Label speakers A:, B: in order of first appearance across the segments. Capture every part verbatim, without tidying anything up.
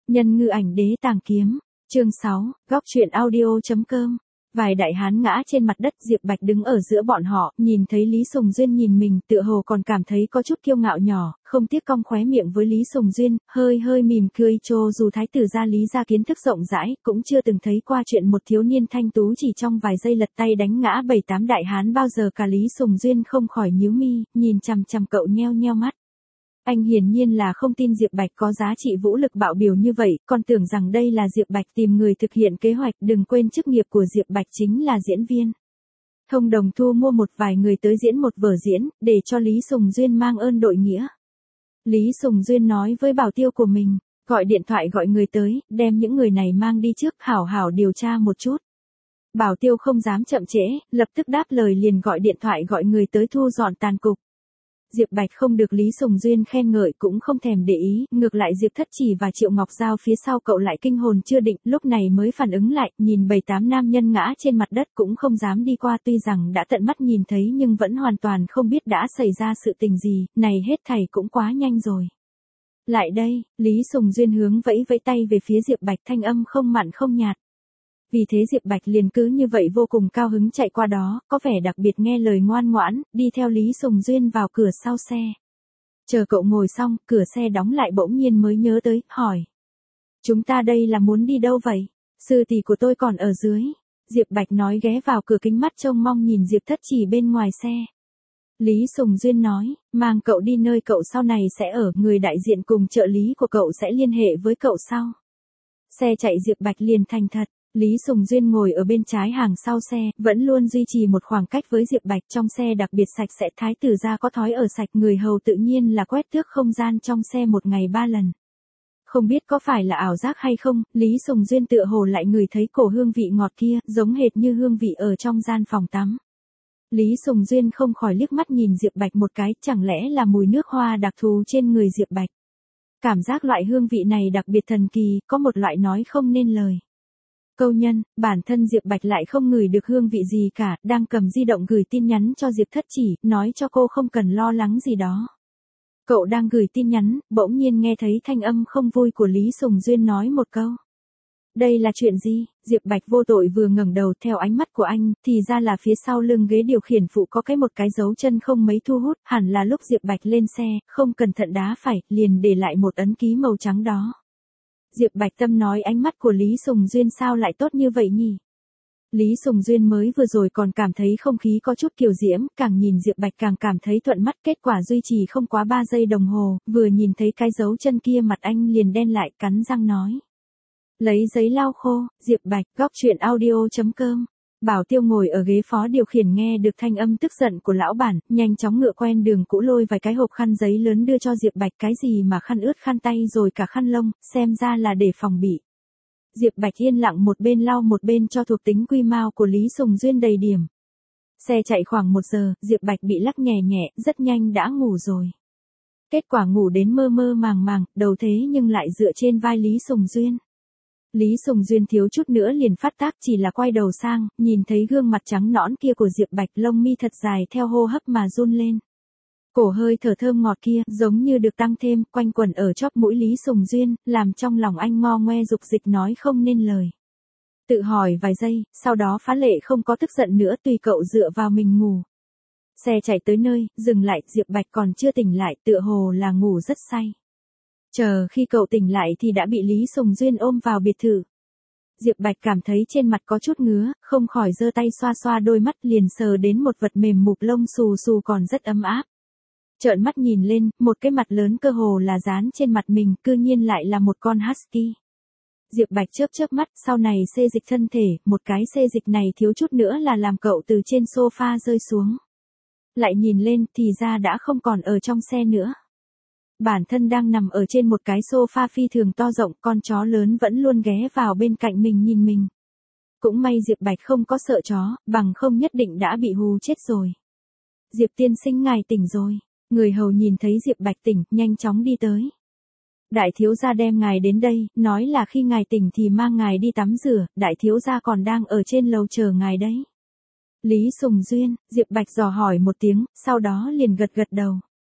A: Nhân ngư ảnh đế tàng kiếm, chương sáu, góc truyện audio.com. Vài đại hán ngã trên mặt đất, Diệp Bạch đứng ở giữa bọn họ, nhìn thấy Lý Sùng Duyên nhìn mình, tựa hồ còn cảm thấy có chút kiêu ngạo nhỏ, không tiếc cong khóe miệng với Lý Sùng Duyên, hơi hơi mỉm cười. Cho dù thái tử gia Lý gia kiến thức rộng rãi, cũng chưa từng thấy qua chuyện một thiếu niên thanh tú chỉ trong vài giây lật tay đánh ngã bảy tám đại hán bao giờ cả. Lý Sùng Duyên không khỏi nhíu mi, nhìn chằm chằm cậu nheo nheo mắt. Anh hiển nhiên là không tin Diệp Bạch có giá trị vũ lực bạo biểu như vậy, còn tưởng rằng đây là Diệp Bạch tìm người thực hiện kế hoạch. Đừng quên chức nghiệp của Diệp Bạch chính là diễn viên. Thông đồng thu mua một vài người tới diễn một vở diễn, để cho Lý Sùng Duyên mang ơn đội nghĩa. Lý Sùng Duyên nói với bảo tiêu của mình, gọi điện thoại gọi người tới, đem những người này mang đi trước, hảo hảo điều tra một chút. Bảo tiêu không dám chậm trễ, lập tức đáp lời liền gọi điện thoại gọi người tới thu dọn tàn cục. Diệp Bạch không được Lý Sùng Duyên khen ngợi cũng không thèm để ý, ngược lại Diệp Thất Chỉ và Triệu Ngọc Giao phía sau cậu lại kinh hồn chưa định, lúc này mới phản ứng lại, nhìn bảy tám nam nhân ngã trên mặt đất cũng không dám đi qua, tuy rằng đã tận mắt nhìn thấy nhưng vẫn hoàn toàn không biết đã xảy ra sự tình gì, này hết thảy cũng quá nhanh rồi. Lại đây, Lý Sùng Duyên hướng vẫy vẫy tay về phía Diệp Bạch, thanh âm không mặn không nhạt. Vì thế Diệp Bạch liền cứ như vậy vô cùng cao hứng chạy qua đó, có vẻ đặc biệt nghe lời ngoan ngoãn, đi theo Lý Sùng Duyên vào cửa sau xe. Chờ cậu ngồi xong, cửa xe đóng lại bỗng nhiên mới nhớ tới, hỏi. Chúng ta đây là muốn đi đâu vậy? Sư tỷ của tôi còn ở dưới. Diệp Bạch nói ghé vào cửa kính mắt trông mong nhìn Diệp Thất Chỉ bên ngoài xe. Lý Sùng Duyên nói, mang cậu đi nơi cậu sau này sẽ ở, người đại diện cùng trợ lý của cậu sẽ liên hệ với cậu sau. Xe chạy Diệp Bạch liền thành thật. Lý Sùng Duyên ngồi ở bên trái hàng sau xe, vẫn luôn duy trì một khoảng cách với Diệp Bạch. Trong xe đặc biệt sạch sẽ, thái tử gia có thói ở sạch, người hầu tự nhiên là quét tước không gian trong xe một ngày ba lần. Không biết có phải là ảo giác hay không, Lý Sùng Duyên tựa hồ lại ngửi thấy cổ hương vị ngọt kia, giống hệt như hương vị ở trong gian phòng tắm. Lý Sùng Duyên không khỏi liếc mắt nhìn Diệp Bạch một cái, chẳng lẽ là mùi nước hoa đặc thù trên người Diệp Bạch. Cảm giác loại hương vị này đặc biệt thần kỳ, có một loại nói không nên lời. Câu nhân, bản thân Diệp Bạch lại không ngửi được hương vị gì cả, đang cầm di động gửi tin nhắn cho Diệp Thất Chỉ, nói cho cô không cần lo lắng gì đó. Cậu đang gửi tin nhắn, bỗng nhiên nghe thấy thanh âm không vui của Lý Sùng Duyên nói một câu. Đây là chuyện gì? Diệp Bạch vô tội vừa ngẩng đầu, theo ánh mắt của anh, thì ra là phía sau lưng ghế điều khiển phụ có cái một cái dấu chân không mấy thu hút, hẳn là lúc Diệp Bạch lên xe, không cẩn thận đá phải, liền để lại một ấn ký màu trắng đó. Diệp Bạch tâm nói ánh mắt của Lý Sùng Duyên sao lại tốt như vậy nhỉ? Lý Sùng Duyên mới vừa rồi còn cảm thấy không khí có chút kiều diễm, càng nhìn Diệp Bạch càng cảm thấy thuận mắt, kết quả duy trì không quá ba giây đồng hồ, vừa nhìn thấy cái dấu chân kia mặt anh liền đen lại, cắn răng nói. Lấy giấy lau khô. Diệp Bạch, góc truyện audio.com. Bảo Tiêu ngồi ở ghế phó điều khiển nghe được thanh âm tức giận của lão bản, nhanh chóng ngựa quen đường cũ lôi vài cái hộp khăn giấy lớn đưa cho Diệp Bạch, cái gì mà khăn ướt khăn tay rồi cả khăn lông, xem ra là để phòng bị. Diệp Bạch yên lặng một bên lau một bên cho thuộc tính quy mao của Lý Sùng Duyên đầy điểm. Xe chạy khoảng một giờ, Diệp Bạch bị lắc nhẹ nhẹ, rất nhanh đã ngủ rồi. Kết quả ngủ đến mơ mơ màng màng, đầu thế nhưng lại dựa trên vai Lý Sùng Duyên. Lý Sùng Duyên thiếu chút nữa liền phát tác, chỉ là quay đầu sang, nhìn thấy gương mặt trắng nõn kia của Diệp Bạch, lông mi thật dài theo hô hấp mà run lên. Cổ hơi thở thơm ngọt kia, giống như được tăng thêm, quanh quẩn ở chóp mũi Lý Sùng Duyên, làm trong lòng anh ngo ngoe dục dịch nói không nên lời. Tự hỏi vài giây, sau đó phá lệ không có tức giận nữa, tùy cậu dựa vào mình ngủ. Xe chạy tới nơi, dừng lại, Diệp Bạch còn chưa tỉnh lại, tựa hồ là ngủ rất say. Chờ khi cậu tỉnh lại thì đã bị Lý Sùng Duyên ôm vào biệt thự. Diệp Bạch cảm thấy trên mặt có chút ngứa, không khỏi giơ tay xoa xoa đôi mắt, liền sờ đến một vật mềm mục lông xù xù còn rất ấm áp. Trợn mắt nhìn lên, một cái mặt lớn cơ hồ là dán trên mặt mình, cư nhiên lại là một con husky. Diệp Bạch chớp chớp mắt, sau này xê dịch thân thể, một cái xê dịch này thiếu chút nữa là làm cậu từ trên sofa rơi xuống. Lại nhìn lên thì ra đã không còn ở trong xe nữa. Bản thân đang nằm ở trên một cái sofa phi thường to rộng, con chó lớn vẫn luôn ghé vào bên cạnh mình nhìn mình. Cũng may Diệp Bạch không có sợ chó, bằng không nhất định đã bị hù chết rồi. Diệp tiên sinh ngài tỉnh rồi. Người hầu nhìn thấy Diệp Bạch tỉnh, nhanh chóng đi tới. Đại thiếu gia đem ngài đến đây, nói là khi ngài tỉnh thì mang ngài đi tắm rửa, đại thiếu gia còn đang ở trên lầu chờ ngài đấy. Lý Sùng Duyên, Diệp Bạch dò hỏi một tiếng, sau đó liền gật gật đầu.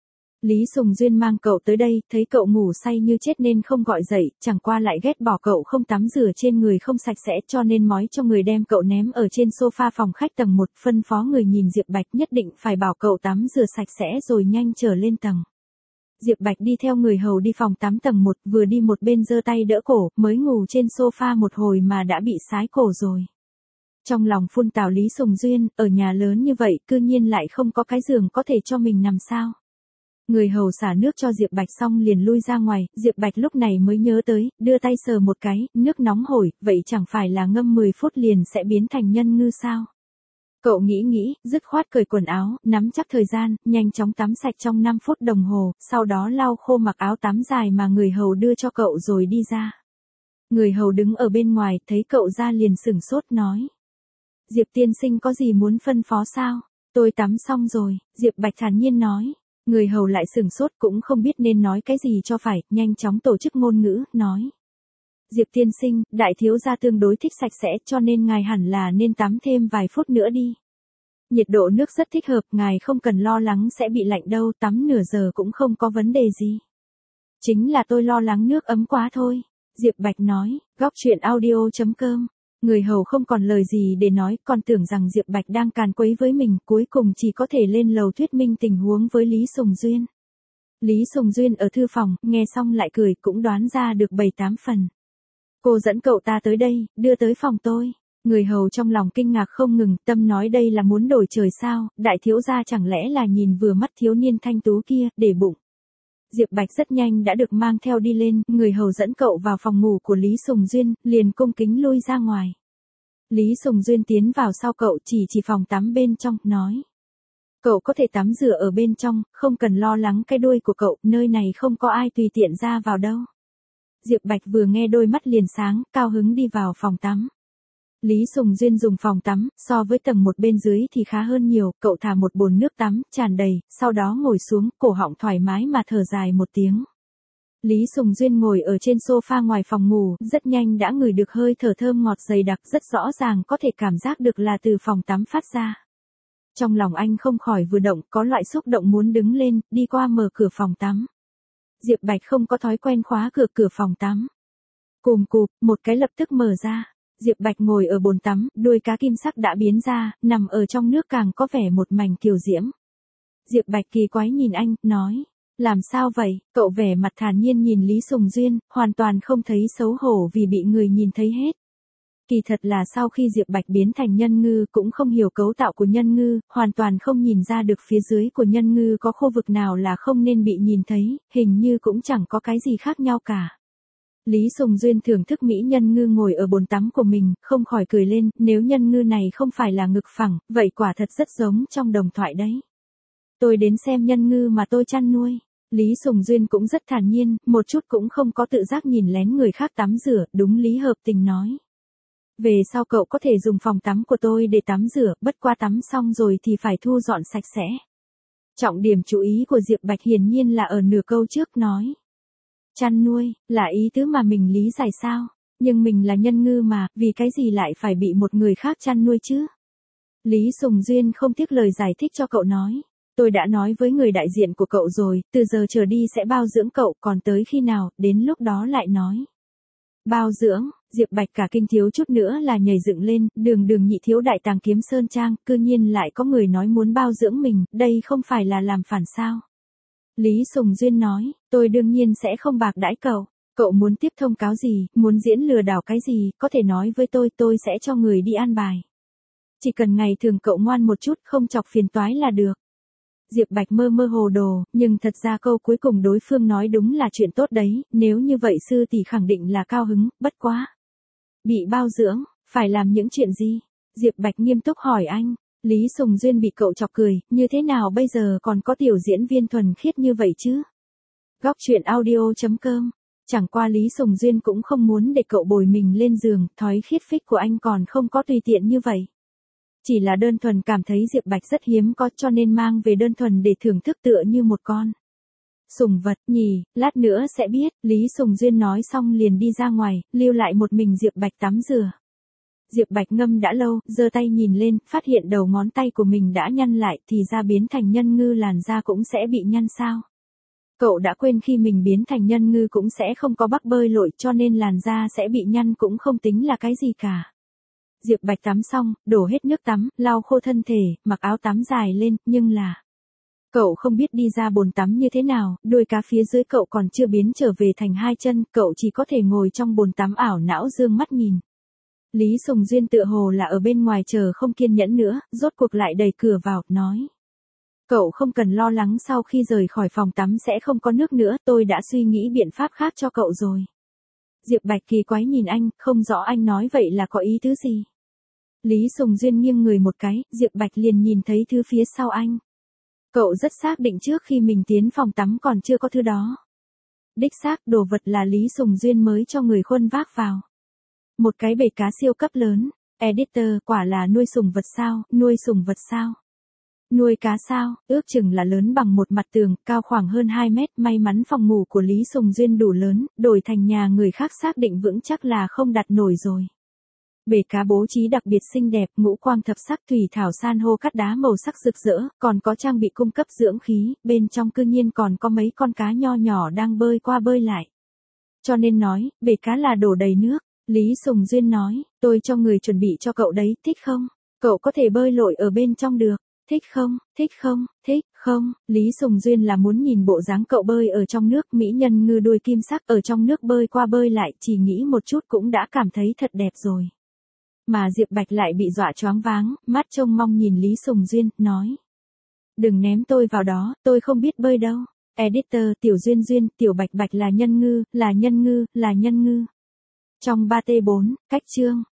A: Lý Sùng Duyên mang cậu tới đây, thấy cậu ngủ say như chết nên không gọi dậy, chẳng qua lại ghét bỏ cậu không tắm rửa trên người không sạch sẽ cho nên mói cho người đem cậu ném ở trên sofa phòng khách tầng một, phân phó người nhìn Diệp Bạch nhất định phải bảo cậu tắm rửa sạch sẽ rồi nhanh trở lên tầng. Diệp Bạch đi theo người hầu đi phòng tắm tầng một, vừa đi một bên giơ tay đỡ cổ, mới ngủ trên sofa một hồi mà đã bị sái cổ rồi. Trong lòng phun tào Lý Sùng Duyên, ở nhà lớn như vậy, cư nhiên lại không có cái giường có thể cho mình nằm sao. Người hầu xả nước cho Diệp Bạch xong liền lui ra ngoài, Diệp Bạch lúc này mới nhớ tới, đưa tay sờ một cái, nước nóng hổi, vậy chẳng phải là ngâm mười phút liền sẽ biến thành nhân ngư sao? Cậu nghĩ nghĩ, dứt khoát cởi quần áo, nắm chắc thời gian, nhanh chóng tắm sạch trong năm phút đồng hồ, sau đó lau khô mặc áo tắm dài mà người hầu đưa cho cậu rồi đi ra. Người hầu đứng ở bên ngoài, thấy cậu ra liền sửng sốt nói. Diệp tiên sinh có gì muốn phân phó sao? Tôi tắm xong rồi, Diệp Bạch thản nhiên nói. Người hầu lại sửng sốt cũng không biết nên nói cái gì cho phải, nhanh chóng tổ chức ngôn ngữ, nói. Diệp tiên sinh, đại thiếu gia tương đối thích sạch sẽ cho nên ngài hẳn là nên tắm thêm vài phút nữa đi. Nhiệt độ nước rất thích hợp, ngài không cần lo lắng sẽ bị lạnh đâu, tắm nửa giờ cũng không có vấn đề gì. Chính là tôi lo lắng nước ấm quá thôi, Diệp Bạch nói, góc truyện audio chấm com. Người hầu không còn lời gì để nói, còn tưởng rằng Diệp Bạch đang càn quấy với mình, cuối cùng chỉ có thể lên lầu thuyết minh tình huống với Lý Sùng Duyên. Lý Sùng Duyên ở thư phòng, nghe xong lại cười, cũng đoán ra được bảy tám phần. Cô dẫn cậu ta tới đây, đưa tới phòng tôi. Người hầu trong lòng kinh ngạc không ngừng, tâm nói đây là muốn đổi trời sao, đại thiếu gia chẳng lẽ là nhìn vừa mắt thiếu niên thanh tú kia, để bụng. Diệp Bạch rất nhanh đã được mang theo đi lên, người hầu dẫn cậu vào phòng ngủ của Lý Sùng Duyên, liền cung kính lui ra ngoài. Lý Sùng Duyên tiến vào sau cậu chỉ chỉ phòng tắm bên trong, nói. Cậu có thể tắm rửa ở bên trong, không cần lo lắng cái đuôi của cậu, nơi này không có ai tùy tiện ra vào đâu. Diệp Bạch vừa nghe đôi mắt liền sáng, cao hứng đi vào phòng tắm. Lý Sùng Duyên dùng phòng tắm, so với tầng một bên dưới thì khá hơn nhiều, cậu thả một bồn nước tắm, tràn đầy, sau đó ngồi xuống, cổ họng thoải mái mà thở dài một tiếng. Lý Sùng Duyên ngồi ở trên sofa ngoài phòng ngủ, rất nhanh đã ngửi được hơi thở thơm ngọt dày đặc, rất rõ ràng có thể cảm giác được là từ phòng tắm phát ra. Trong lòng anh không khỏi vừa động, có loại xúc động muốn đứng lên, đi qua mở cửa phòng tắm. Diệp Bạch không có thói quen khóa cửa cửa phòng tắm. Cùm cụp, một cái lập tức mở ra. Diệp Bạch ngồi ở bồn tắm, đuôi cá kim sắc đã biến ra, nằm ở trong nước càng có vẻ một mảnh kiều diễm. Diệp Bạch kỳ quái nhìn anh, nói, làm sao vậy? Cậu vẻ mặt thản nhiên nhìn Lý Sùng Duyên, hoàn toàn không thấy xấu hổ vì bị người nhìn thấy hết. Kỳ thật là sau khi Diệp Bạch biến thành nhân ngư cũng không hiểu cấu tạo của nhân ngư, hoàn toàn không nhìn ra được phía dưới của nhân ngư có khu vực nào là không nên bị nhìn thấy, hình như cũng chẳng có cái gì khác nhau cả. Lý Sùng Duyên thưởng thức mỹ nhân ngư ngồi ở bồn tắm của mình, không khỏi cười lên, nếu nhân ngư này không phải là ngực phẳng, vậy quả thật rất giống trong đồng thoại đấy. Tôi đến xem nhân ngư mà tôi chăn nuôi. Lý Sùng Duyên cũng rất thản nhiên, một chút cũng không có tự giác nhìn lén người khác tắm rửa, đúng lý hợp tình nói. Về sau cậu có thể dùng phòng tắm của tôi để tắm rửa, bất qua tắm xong rồi thì phải thu dọn sạch sẽ. Trọng điểm chú ý của Diệp Bạch hiển nhiên là ở nửa câu trước nói. Chăn nuôi, là ý tứ mà mình lý giải sao? Nhưng mình là nhân ngư mà, vì cái gì lại phải bị một người khác chăn nuôi chứ? Lý Sùng Duyên không tiếc lời giải thích cho cậu nói. Tôi đã nói với người đại diện của cậu rồi, từ giờ trở đi sẽ bao dưỡng cậu, còn tới khi nào, đến lúc đó lại nói. Bao dưỡng, Diệp Bạch cả kinh thiếu chút nữa là nhảy dựng lên, đường đường nhị thiếu đại tàng kiếm sơn trang, cư nhiên lại có người nói muốn bao dưỡng mình, đây không phải là làm phản sao? Lý Sùng Duyên nói, tôi đương nhiên sẽ không bạc đãi cậu, cậu muốn tiếp thông cáo gì, muốn diễn lừa đảo cái gì, có thể nói với tôi, tôi sẽ cho người đi an bài. Chỉ cần ngày thường cậu ngoan một chút, không chọc phiền toái là được. Diệp Bạch mơ mơ hồ đồ, nhưng thật ra câu cuối cùng đối phương nói đúng là chuyện tốt đấy, nếu như vậy sư tỷ khẳng định là cao hứng, bất quá. Bị bao dưỡng, phải làm những chuyện gì? Diệp Bạch nghiêm túc hỏi anh. Lý Sùng Duyên bị cậu chọc cười, như thế nào bây giờ còn có tiểu diễn viên thuần khiết như vậy chứ? Góc truyện audio chấm com. Chẳng qua Lý Sùng Duyên cũng không muốn để cậu bồi mình lên giường, thói khiết phích của anh còn không có tùy tiện như vậy. Chỉ là đơn thuần cảm thấy Diệp Bạch rất hiếm có cho nên mang về đơn thuần để thưởng thức tựa như một con sủng vật nhỉ, lát nữa sẽ biết, Lý Sùng Duyên nói xong liền đi ra ngoài, lưu lại một mình Diệp Bạch tắm rửa. Diệp Bạch ngâm đã lâu, giơ tay nhìn lên, phát hiện đầu ngón tay của mình đã nhăn lại thì ra biến thành nhân ngư làn da cũng sẽ bị nhăn sao. Cậu đã quên khi mình biến thành nhân ngư cũng sẽ không có bắc bơi lội cho nên làn da sẽ bị nhăn cũng không tính là cái gì cả. Diệp Bạch tắm xong, đổ hết nước tắm, lau khô thân thể, mặc áo tắm dài lên, nhưng là... Cậu không biết đi ra bồn tắm như thế nào, đuôi cá phía dưới cậu còn chưa biến trở về thành hai chân, cậu chỉ có thể ngồi trong bồn tắm ảo não dương mắt nhìn. Lý Sùng Duyên tựa hồ là ở bên ngoài chờ không kiên nhẫn nữa, rốt cuộc lại đẩy cửa vào, nói. Cậu không cần lo lắng sau khi rời khỏi phòng tắm sẽ không có nước nữa, tôi đã suy nghĩ biện pháp khác cho cậu rồi. Diệp Bạch kỳ quái nhìn anh, không rõ anh nói vậy là có ý tứ gì. Lý Sùng Duyên nghiêng người một cái, Diệp Bạch liền nhìn thấy thứ phía sau anh. Cậu rất xác định trước khi mình tiến phòng tắm còn chưa có thứ đó. Đích xác, đồ vật là Lý Sùng Duyên mới cho người khuân vác vào. Một cái bể cá siêu cấp lớn. Editor, quả là nuôi sùng vật sao, nuôi sùng vật sao? Nuôi cá sao, ước chừng là lớn bằng một mặt tường, cao khoảng hơn hai mét, may mắn phòng ngủ của Lý Sùng Duyên đủ lớn, đổi thành nhà người khác xác định vững chắc là không đặt nổi rồi. Bể cá bố trí đặc biệt xinh đẹp, ngũ quang thập sắc, thủy thảo san hô cắt đá màu sắc rực rỡ, còn có trang bị cung cấp dưỡng khí, bên trong cư nhiên còn có mấy con cá nho nhỏ đang bơi qua bơi lại. Cho nên nói, bể cá là đổ đầy nước. Lý Sùng Duyên nói, tôi cho người chuẩn bị cho cậu đấy, thích không? Cậu có thể bơi lội ở bên trong được. Thích không, thích không, thích không? Lý Sùng Duyên là muốn nhìn bộ dáng cậu bơi ở trong nước, mỹ nhân ngư đuôi kim sắc ở trong nước bơi qua bơi lại, chỉ nghĩ một chút cũng đã cảm thấy thật đẹp rồi. Mà Diệp Bạch lại bị dọa choáng váng, mắt trông mong nhìn Lý Sùng Duyên, nói. Đừng ném tôi vào đó, tôi không biết bơi đâu. Editor, Tiểu Duyên Duyên, Tiểu Bạch Bạch là nhân ngư, là nhân ngư, là nhân ngư. Trong ba T bốn, cách chương.